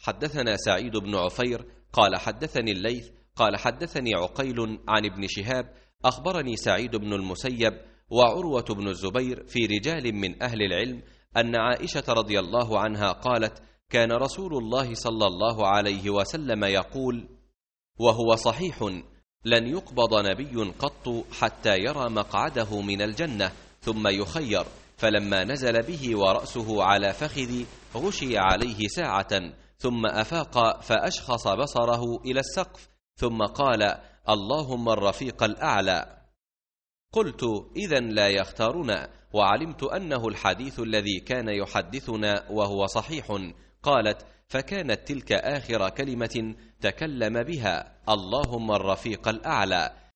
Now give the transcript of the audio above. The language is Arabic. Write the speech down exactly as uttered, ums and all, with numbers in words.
حدثنا سعيد بن عفير قال حدثني الليث قال حدثني عقيل عن ابن شهاب أخبرني سعيد بن المسيب وعروة بن الزبير في رجال من أهل العلم أن عائشة رضي الله عنها قالت: كان رسول الله صلى الله عليه وسلم يقول، وهو صحيح: لن يقبض نبي قط حتى يرى مقعده من الجنة ثم يخير، فلما نزل به ورأسه على فخذي غشي عليه ساعة، ثم أفاق فأشخص بصره إلى السقف، ثم قال: اللهم الرفيق الأعلى. قلت: إذن لا يختارنا، وعلمت أنه الحديث الذي كان يحدثنا وهو صحيح. قالت: فكانت تلك آخر كلمة تكلم بها، اللهم الرفيق الأعلى،